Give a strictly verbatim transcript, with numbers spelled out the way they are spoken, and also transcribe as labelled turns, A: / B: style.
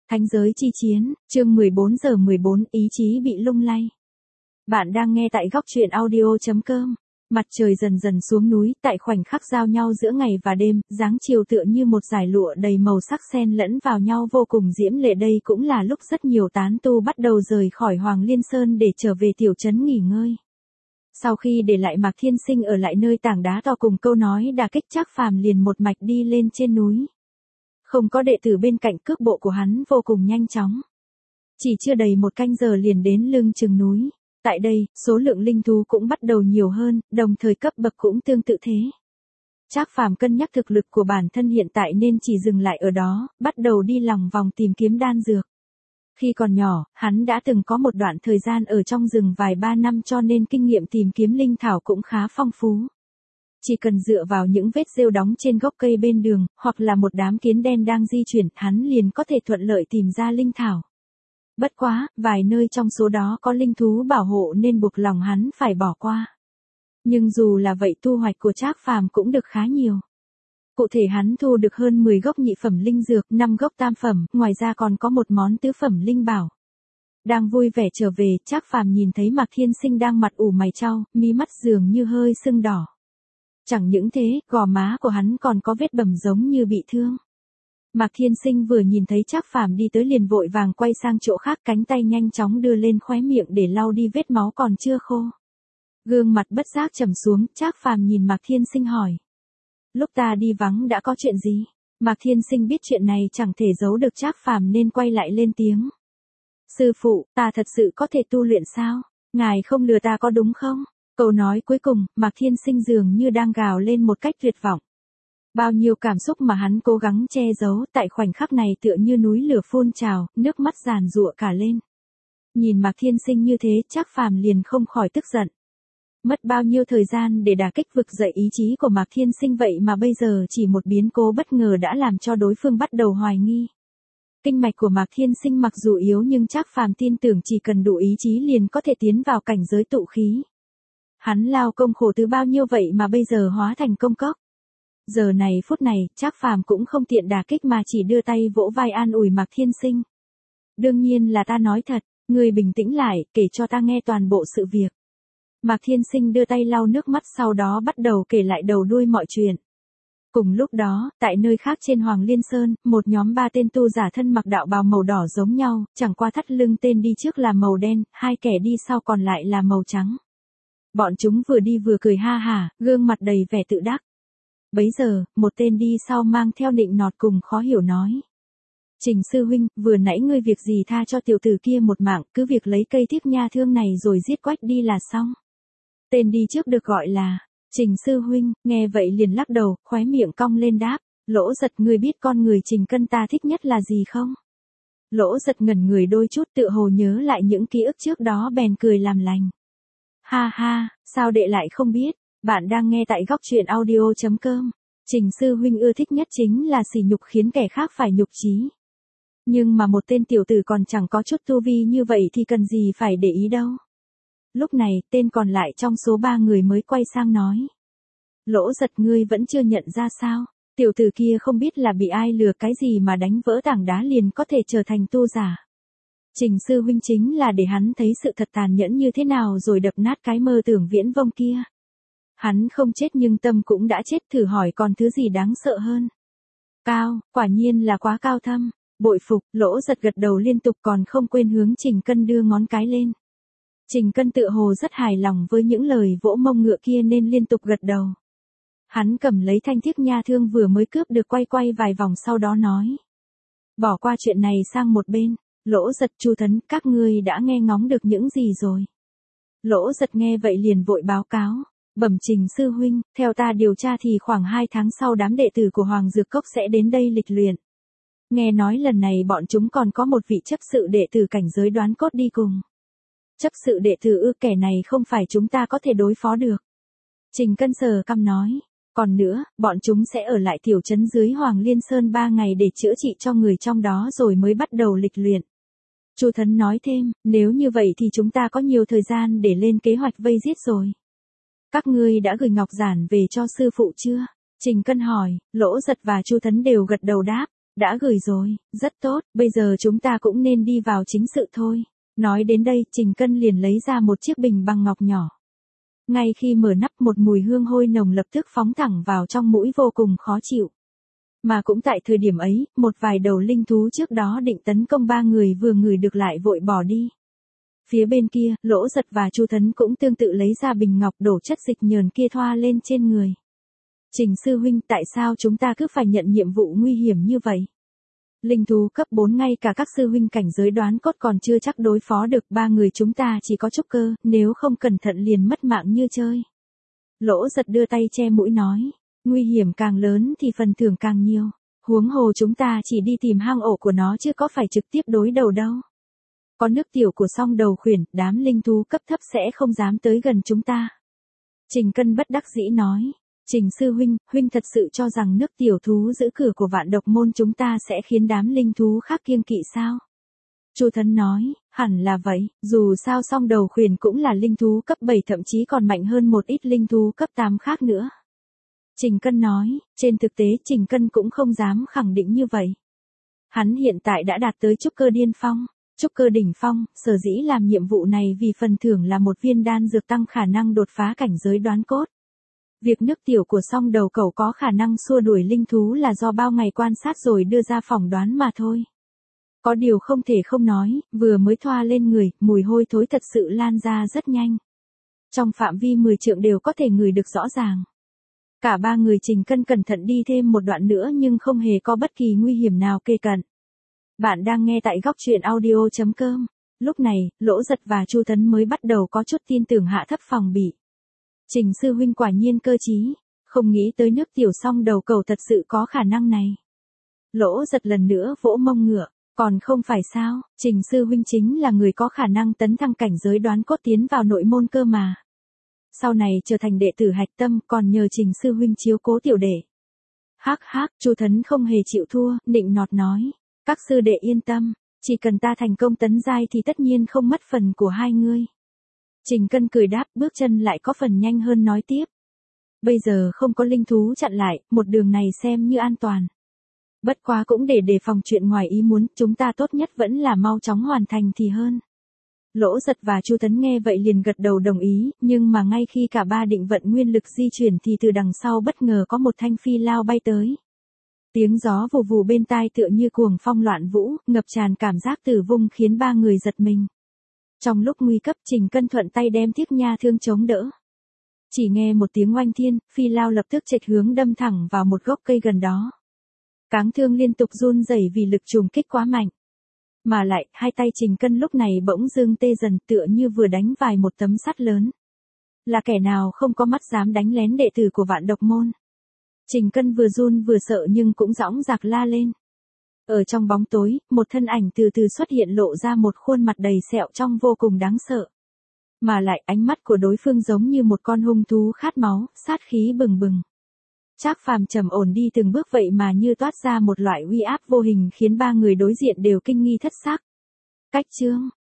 A: Thánh giới chi chiến, chương mười bốn giờ mười bốn, ý chí bị lung lay. Bạn đang nghe tại góc truyện audio chấm com. Mặt trời dần dần xuống núi, tại khoảnh khắc giao nhau giữa ngày và đêm, dáng chiều tựa như một dải lụa đầy màu sắc xen lẫn vào nhau vô cùng diễm lệ. Đây cũng là lúc rất nhiều tán tu bắt đầu rời khỏi Hoàng Liên Sơn để trở về tiểu trấn nghỉ ngơi. Sau khi để lại Mạc Thiên Sinh ở lại nơi tảng đá to cùng câu nói đả kích, Trác Phàm liền một mạch đi lên trên núi. Không có đệ tử bên cạnh, cước bộ của hắn vô cùng nhanh chóng. Chỉ chưa đầy một canh giờ liền đến lưng chừng núi. Tại đây, số lượng linh thú cũng bắt đầu nhiều hơn, đồng thời cấp bậc cũng tương tự thế. Trác Phàm cân nhắc thực lực của bản thân hiện tại nên chỉ dừng lại ở đó, bắt đầu đi lòng vòng tìm kiếm đan dược. Khi còn nhỏ, hắn đã từng có một đoạn thời gian ở trong rừng vài ba năm cho nên kinh nghiệm tìm kiếm linh thảo cũng khá phong phú. Chỉ cần dựa vào những vết rêu đóng trên gốc cây bên đường, hoặc là một đám kiến đen đang di chuyển, hắn liền có thể thuận lợi tìm ra linh thảo. Bất quá, vài nơi trong số đó có linh thú bảo hộ nên buộc lòng hắn phải bỏ qua. Nhưng dù là vậy, thu hoạch của Trác Phàm cũng được khá nhiều. Cụ thể hắn thu được hơn mười gốc nhị phẩm linh dược, năm gốc tam phẩm, ngoài ra còn có một món tứ phẩm linh bảo. Đang vui vẻ trở về, Trác Phàm nhìn thấy Mạc Thiên Sinh đang mặt ủ mày chau, mí mắt dường như hơi sưng đỏ. Chẳng những thế, gò má của hắn còn có vết bầm giống như bị thương. Mạc Thiên Sinh vừa nhìn thấy Trác Phàm đi tới liền vội vàng quay sang chỗ khác, cánh tay nhanh chóng đưa lên khóe miệng để lau đi vết máu còn chưa khô. Gương mặt bất giác trầm xuống, Trác Phàm nhìn Mạc Thiên Sinh hỏi. Lúc ta đi vắng đã có chuyện gì? Mạc Thiên Sinh biết chuyện này chẳng thể giấu được Trác Phàm nên quay lại lên tiếng. Sư phụ, ta thật sự có thể tu luyện sao? Ngài không lừa ta có đúng không? Câu nói cuối cùng, Mạc Thiên Sinh dường như đang gào lên một cách tuyệt vọng. Bao nhiêu cảm xúc mà hắn cố gắng che giấu, tại khoảnh khắc này tựa như núi lửa phun trào, nước mắt giàn giụa cả lên. Nhìn Mạc Thiên Sinh như thế, Trác Phàm liền không khỏi tức giận. Mất bao nhiêu thời gian để đả kích vực dậy ý chí của Mạc Thiên Sinh vậy mà bây giờ chỉ một biến cố bất ngờ đã làm cho đối phương bắt đầu hoài nghi. Kinh mạch của Mạc Thiên Sinh mặc dù yếu nhưng Trác Phàm tin tưởng chỉ cần đủ ý chí liền có thể tiến vào cảnh giới tụ khí. Hắn lao công khổ từ bao nhiêu vậy mà bây giờ hóa thành công cốc. Giờ này phút này, Trác Phàm cũng không tiện đả kích mà chỉ đưa tay vỗ vai an ủi Mạc Thiên Sinh. Đương nhiên là ta nói thật, ngươi bình tĩnh lại, kể cho ta nghe toàn bộ sự việc. Mạc Thiên Sinh đưa tay lau nước mắt, sau đó bắt đầu kể lại đầu đuôi mọi chuyện. Cùng lúc đó, tại nơi khác trên Hoàng Liên Sơn, một nhóm ba tên tu giả thân mặc đạo bào màu đỏ giống nhau, chẳng qua thắt lưng tên đi trước là màu đen, hai kẻ đi sau còn lại là màu trắng. Bọn chúng vừa đi vừa cười ha hả, gương mặt đầy vẻ tự đắc. Bấy giờ, một tên đi sau mang theo nịnh nọt cùng khó hiểu nói. Trình sư huynh, vừa nãy ngươi việc gì tha cho tiểu tử kia một mạng, cứ việc lấy cây thiếp nha thương này rồi giết quách đi là xong. Tên đi trước được gọi là Trình sư huynh, nghe vậy liền lắc đầu, khóe miệng cong lên đáp. Lỗ Giật, ngươi biết con người Trình Cân ta thích nhất là gì không? Lỗ Giật ngẩn người đôi chút, tựa hồ nhớ lại những ký ức trước đó bèn cười làm lành. Ha ha, sao đệ lại không biết? Bạn đang nghe tại góc truyện audio chấm com. Trình sư huynh ưa thích nhất chính là sỉ nhục khiến kẻ khác phải nhục chí. Nhưng mà một tên tiểu tử còn chẳng có chút tu vi như vậy thì cần gì phải để ý đâu. Lúc này, tên còn lại trong số ba người mới quay sang nói. Lỗ Giật, ngươi vẫn chưa nhận ra sao? Tiểu tử kia không biết là bị ai lừa cái gì mà đánh vỡ tảng đá liền có thể trở thành tu giả. Trình sư huynh chính là để hắn thấy sự thật tàn nhẫn như thế nào rồi đập nát cái mơ tưởng viễn vông kia. Hắn không chết nhưng tâm cũng đã chết, thử hỏi còn thứ gì đáng sợ hơn. Cao, quả nhiên là quá cao thâm. Bội phục, Lỗ Giật gật đầu liên tục còn không quên hướng Trình Cân đưa ngón cái lên. Trình Cân tựa hồ rất hài lòng với những lời vỗ mông ngựa kia nên liên tục gật đầu. Hắn cầm lấy thanh thiếp nha thương vừa mới cướp được quay quay vài vòng sau đó nói. Bỏ qua chuyện này sang một bên. Lỗ Giật, Chu Thấn, các ngươi đã nghe ngóng được những gì rồi? Lỗ Giật nghe vậy liền vội báo cáo. Bẩm Trình sư huynh, theo ta điều tra thì khoảng hai tháng sau đám đệ tử của Hoàng Dược Cốc sẽ đến đây lịch luyện. Nghe nói lần này bọn chúng còn có một vị chấp sự đệ tử cảnh giới Đoán Cốt đi cùng. Chấp sự đệ tử ư? Kẻ này không phải chúng ta có thể đối phó được. Trình Cân sờ cằm nói. Còn nữa, bọn chúng sẽ ở lại tiểu trấn dưới Hoàng Liên Sơn ba ngày để chữa trị cho người trong đó rồi mới bắt đầu lịch luyện. Chu Thấn nói thêm, nếu như vậy thì chúng ta có nhiều thời gian để lên kế hoạch vây giết rồi. Các ngươi đã gửi ngọc giản về cho sư phụ chưa? Trình Cân hỏi, Lỗ Giật và Chu Thấn đều gật đầu đáp. Đã gửi rồi, rất tốt, bây giờ chúng ta cũng nên đi vào chính sự thôi. Nói đến đây, Trình Cân liền lấy ra một chiếc bình bằng ngọc nhỏ. Ngay khi mở nắp, một mùi hương hôi nồng lập tức phóng thẳng vào trong mũi vô cùng khó chịu. Mà cũng tại thời điểm ấy, một vài đầu linh thú trước đó định tấn công ba người vừa ngửi được lại vội bỏ đi. Phía bên kia, Lỗ Giật và Chu Thấn cũng tương tự lấy ra bình ngọc đổ chất dịch nhờn kia thoa lên trên người. Trình sư huynh, tại sao chúng ta cứ phải nhận nhiệm vụ nguy hiểm như vậy? Linh thú cấp bốn ngay cả các sư huynh cảnh giới đoán cốt còn chưa chắc đối phó được, ba người chúng ta chỉ có trúc cơ, nếu không cẩn thận liền mất mạng như chơi. Lỗ Giật đưa tay che mũi nói, nguy hiểm càng lớn thì phần thưởng càng nhiều, huống hồ chúng ta chỉ đi tìm hang ổ của nó chứ có phải trực tiếp đối đầu đâu. Có nước tiểu của song đầu khuyển, đám linh thú cấp thấp sẽ không dám tới gần chúng ta. Trình Cân bất đắc dĩ nói, Trình sư huynh, huynh thật sự cho rằng nước tiểu thú giữ cửa của vạn độc môn chúng ta sẽ khiến đám linh thú khác kiêng kỵ sao? Chu Thấn nói, hẳn là vậy, dù sao song đầu khuyển cũng là linh thú cấp bảy thậm chí còn mạnh hơn một ít linh thú cấp tám khác nữa. Trình Cân nói, trên thực tế Trình Cân cũng không dám khẳng định như vậy. Hắn hiện tại đã đạt tới trúc cơ điên phong, trúc cơ đỉnh phong, sở dĩ làm nhiệm vụ này vì phần thưởng là một viên đan dược tăng khả năng đột phá cảnh giới đoán cốt. Việc nước tiểu của song đầu cẩu có khả năng xua đuổi linh thú là do bao ngày quan sát rồi đưa ra phỏng đoán mà thôi. Có điều không thể không nói, vừa mới thoa lên người, mùi hôi thối thật sự lan ra rất nhanh. Trong phạm vi mười trượng đều có thể ngửi được rõ ràng. Cả ba người Trình Cân cẩn thận đi thêm một đoạn nữa nhưng không hề có bất kỳ nguy hiểm nào kề cận. Bạn đang nghe tại góc truyện audio chấm com. Lúc này, Lỗ Giật và Chu Thấn mới bắt đầu có chút tin tưởng hạ thấp phòng bị. Trình sư huynh quả nhiên cơ trí, không nghĩ tới nước tiểu song đầu cẩu thật sự có khả năng này. Lỗ Giật lần nữa vỗ mông ngựa, còn không phải sao, Trình sư huynh chính là người có khả năng tấn thăng cảnh giới đoán cốt tiến vào nội môn cơ mà. Sau này trở thành đệ tử hạch tâm còn nhờ Trình sư huynh chiếu cố tiểu đệ. Hắc hắc, Chu Thấn không hề chịu thua, nịnh nọt nói, các sư đệ yên tâm, chỉ cần ta thành công tấn giai thì tất nhiên không mất phần của hai ngươi. Trình Cân cười đáp, bước chân lại có phần nhanh hơn nói tiếp. Bây giờ không có linh thú chặn lại, một đường này xem như an toàn. Bất quá cũng để đề phòng chuyện ngoài ý muốn, chúng ta tốt nhất vẫn là mau chóng hoàn thành thì hơn. Lỗ Giật và Chu Tấn nghe vậy liền gật đầu đồng ý, nhưng mà ngay khi cả ba định vận nguyên lực di chuyển thì từ đằng sau bất ngờ có một thanh phi lao bay tới. Tiếng gió vù vù bên tai tựa như cuồng phong loạn vũ, ngập tràn cảm giác tử vong khiến ba người giật mình. Trong lúc nguy cấp Trình Cân thuận tay đem thiết nha thương chống đỡ. Chỉ nghe một tiếng oanh thiên, phi lao lập tức chệch hướng đâm thẳng vào một gốc cây gần đó. Cáng thương liên tục run rẩy vì lực trùng kích quá mạnh. Mà lại, hai tay Trình Cân lúc này bỗng dưng tê dần tựa như vừa đánh vài một tấm sắt lớn. Là kẻ nào không có mắt dám đánh lén đệ tử của vạn độc môn. Trình Cân vừa run vừa sợ nhưng cũng dõng dạc la lên. Ở trong bóng tối, một thân ảnh từ từ xuất hiện lộ ra một khuôn mặt đầy sẹo trong vô cùng đáng sợ. Mà lại ánh mắt của đối phương giống như một con hung thú khát máu, sát khí bừng bừng. Trác Phàm trầm ổn đi từng bước vậy mà như toát ra một loại uy áp vô hình khiến ba người đối diện đều kinh nghi thất sắc. Cách chương,